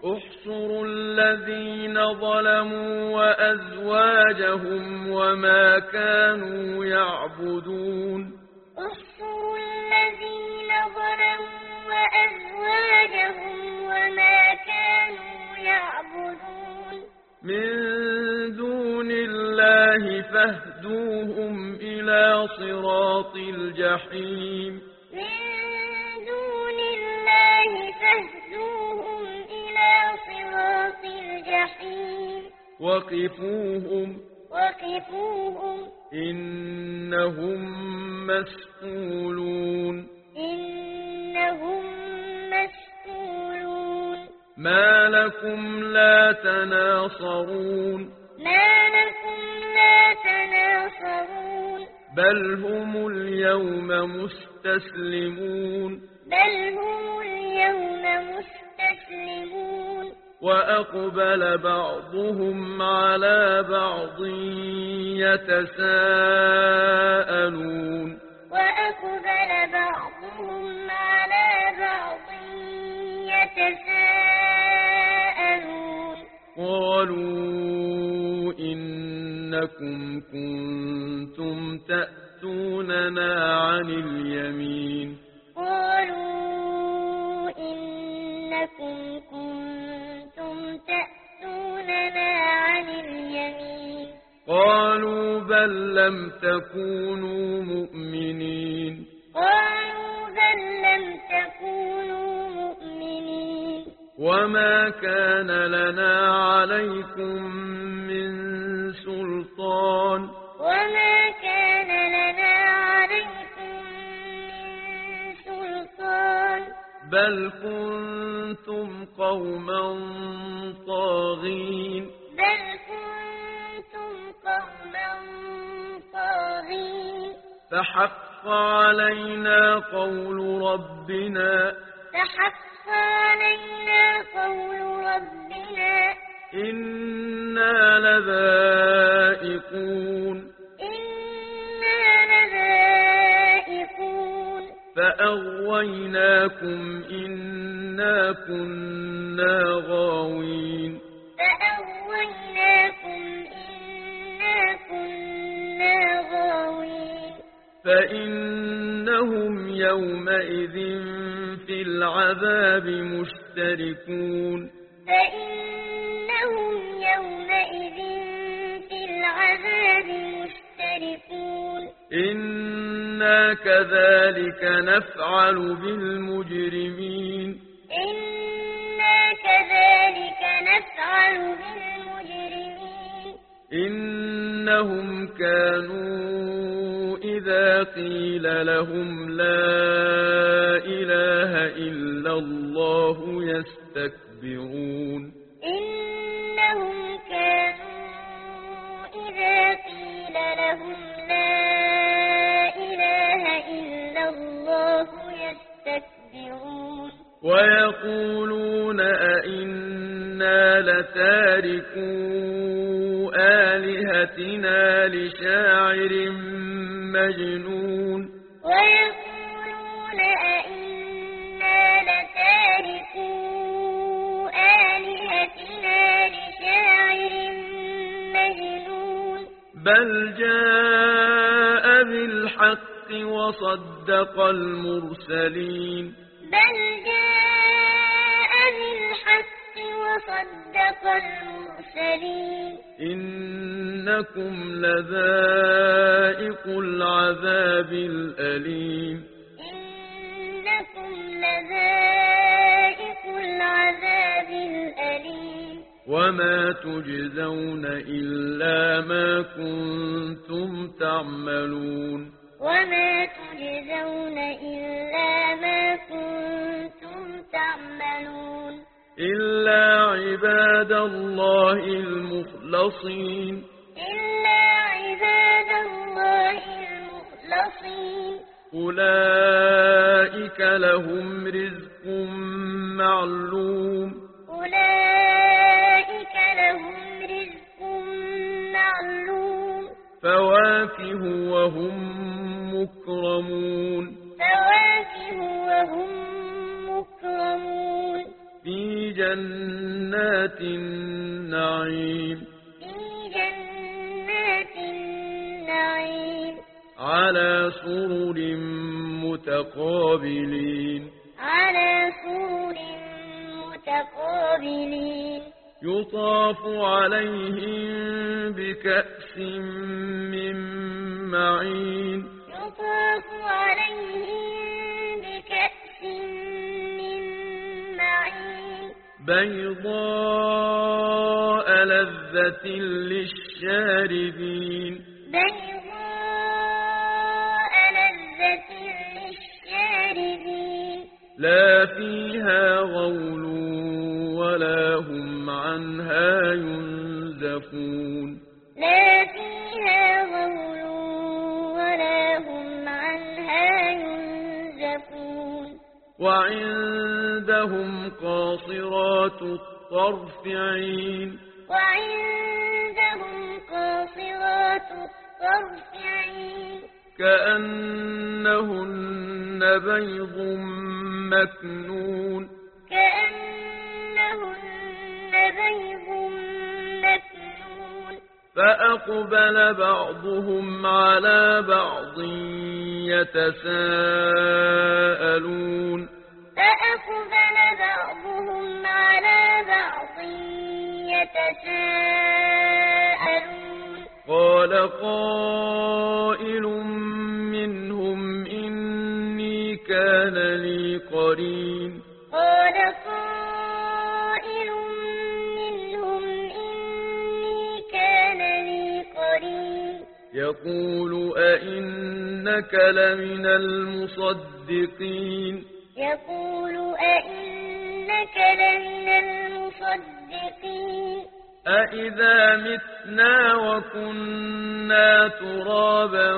احشروا الذين ظلموا وأزواجهم وما كانوا يعبدون احشروا الذين ظلموا وأزواجهم وما كانوا يعبدون من دون الله فاهدوهم إلى صراط الجحيم من دون الله فاهدوهم إلى صراط الجحيم وقفوهم إنهم مسئولون ما لكم لا تناصرون بل هم اليوم مستسلمون وأقبل بعضهم على بعض يتساءلون قالوا إنكم كنتم تأتوننا عن اليمين قالوا بل لم تكونوا مؤمنين وما كان لنا عليكم من سلطان بل كنتم قوما طاغين فحق علينا قول ربنا إنا لذائقون فأغويناكم إنا كنا غاوين فإنهم يومئذ في العذاب مشتركون إنا كذلك نفعل بالمجرمين إنهم كانوا إذا قيل لهم لا إله إلا الله يستكبرون ويقولون أئنا لتاركو آلهتنا لشاعر مجنون بل جاء بالحق وصدق المرسلين إنكم لذائق العذاب الأليم وما تجزون إلا ما كنتم تعملون إلا عباد الله المخلصين أولئك لهم رزق معلوم فواكه وهم مكرمون في جنات جنات النعيم في جنات النعيم على سرر متقابلين على سرر متقابلين يطاف عليهم بكأس من معين يطاف عليهم بكأس من معين بيضاء لذة للشاربين بيضاء لذة للشاربين لا فيها غول ولا هم عنها ينزفون لا فيها غول ولا هم عنها ينزفون وعندهم قاصرات الطرف عين وعندهم قاصرات الطرف عين كأنهن بيض مكنون كأنهن بيض مكنون فأقبل بعضهم على بعض يتساءلون فأقبل بعضهم على بعض يتساءلون قال قائل منهم إني كان لي قرين قال قائل منهم إني كان لي قرين يقول أئنك لمن المصدقين يقول أئنك لمن المصدقين أإذا متنا وكنا ترابا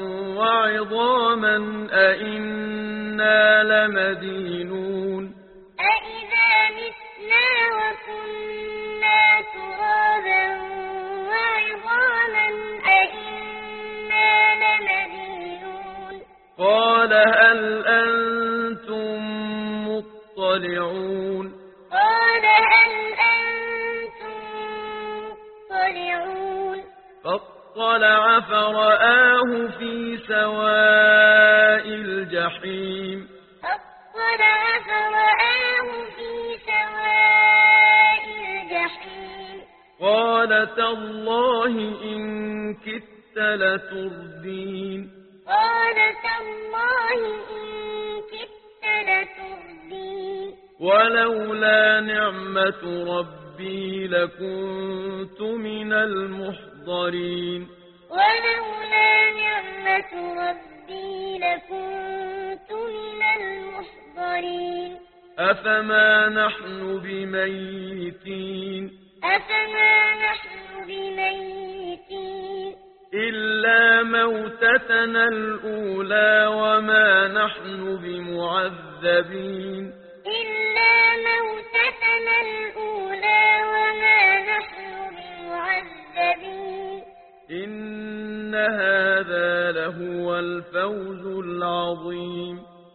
وعظاما أإنا لمدينون أإذا متنا وكنا ترابا وعظاما أإنا لمدينون قال هل أنتم مطلعون قال هل أنتم مطلعون فاطلع فرآه في سواء الجحيم فاطلع فرآه في سواء الجحيم قال تالله إن كدت لتردين قال تالله إن كدت لتردين ولولا نعمة ربي لكنت من المحضرين ولولا نعمة ربي لكنت من المحضرين أفما نحن بميتين أفما نحن بميتين إلا موتتنا الأولى وما نحن بمعذبين إلا موتتنا الأولى وما نحن بمعذبين إن هذا لهو الفوز العظيم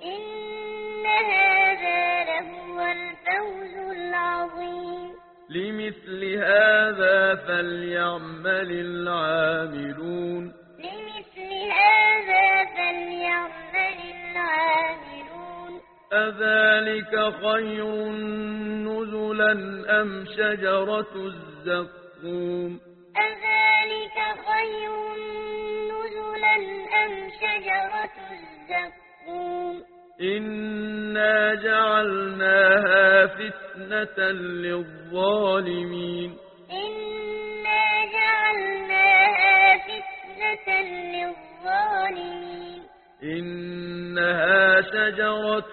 إن هذا لهو الفوز العظيم لمثل هذا فليعمل العاملون لمثل هذا فليعمل العاملون أذلك خير نزلا أم شجرة الزقوم أذلك خير نزلا أم شجرة الزقوم إنا جعلناها فتنة للظالمين إنا جعلناها فتنة للظالمين إنها شجرة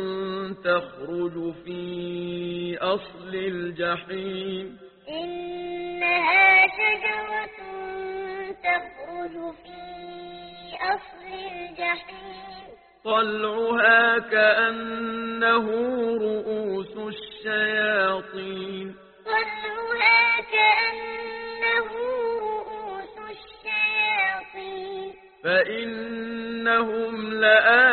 تخرج في أصل الجحيم إنها شجرة تخرج في أصل الجحيم طلعها كأنه رؤوس الشياطين طلعها كأنه رؤوس الشياطين فإنهم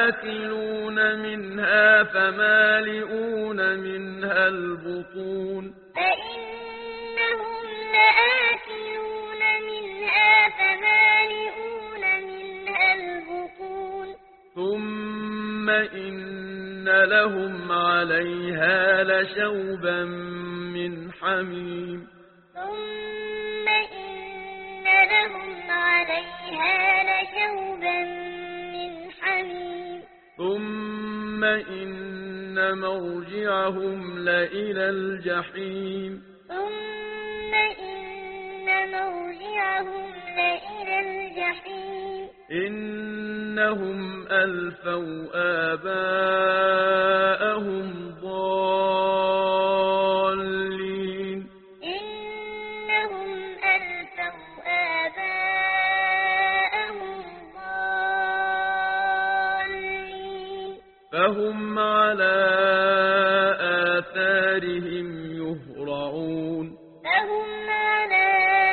لآكلون منها فمالئون منها البطون فإنهم لآكلون منها فمالئون منها البطون ثم إن لهم عليها لشوبا من حميم ثم إن لهم عليها لشوبا من حميم ثم إن مرجعهم لإلى الجحيم ثم إن مرجعهم لإلى الجحيم إنهم ألفوا آباءهم ضالين إنهم ألفوا آباءهم ضالين فهم على آثارهم يهرعون فهم على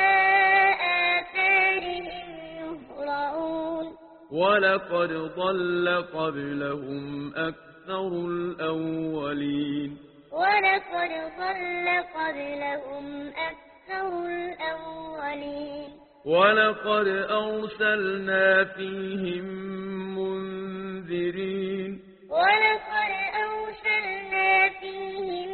آثارهم يهرعون ولقد ضل قبلهم أكثر الأولين ولقد ضل قبلهم أكثر الأولين ولقد أرسلنا فيهم منذرين ولقد أرسلنا فيهم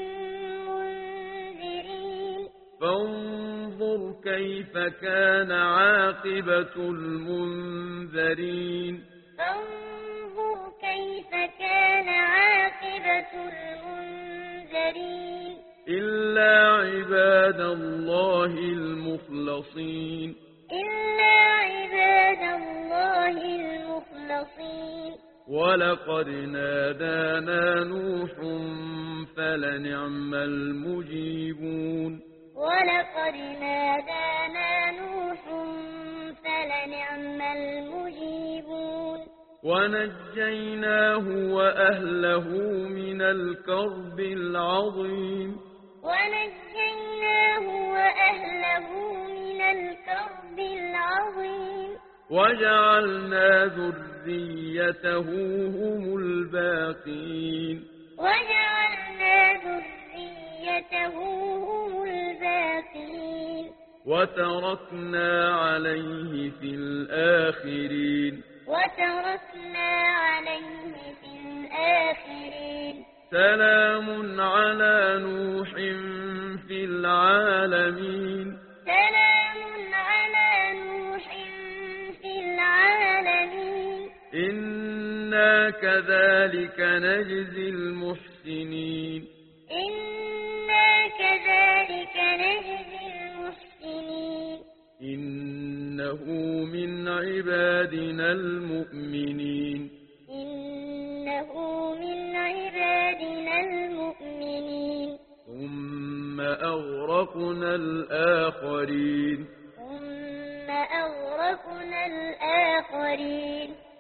منذرين فانظر كيف كان عاقبة المنذرين فانظر كيف كان عاقبة المنذرين إلا عباد الله المخلصين إلا عباد الله المخلصين ولقد نادانا نوح فلنعم المجيبون ولقد نادانا نوح فلنعم المجيبون ونجيناه وأهله من الكرب العظيم ونجيناه وأهله من الكرب العظيم وجعلنا ذريته هم الباقين وجعلنا ذريته هم الباقين وتركنا عليه في الآخرين وتركنا عليه في الآخرين سلام على نوح في العالمين سلام على نوح في العالمين إنا كذلك نجزي المحسنين إنا كذلك نجزي المحسنين إنه من عبادنا المؤمنين إنه من عبادنا المؤمنين ثم أغرقنا الآخرين ثم أغرقنا الآخرين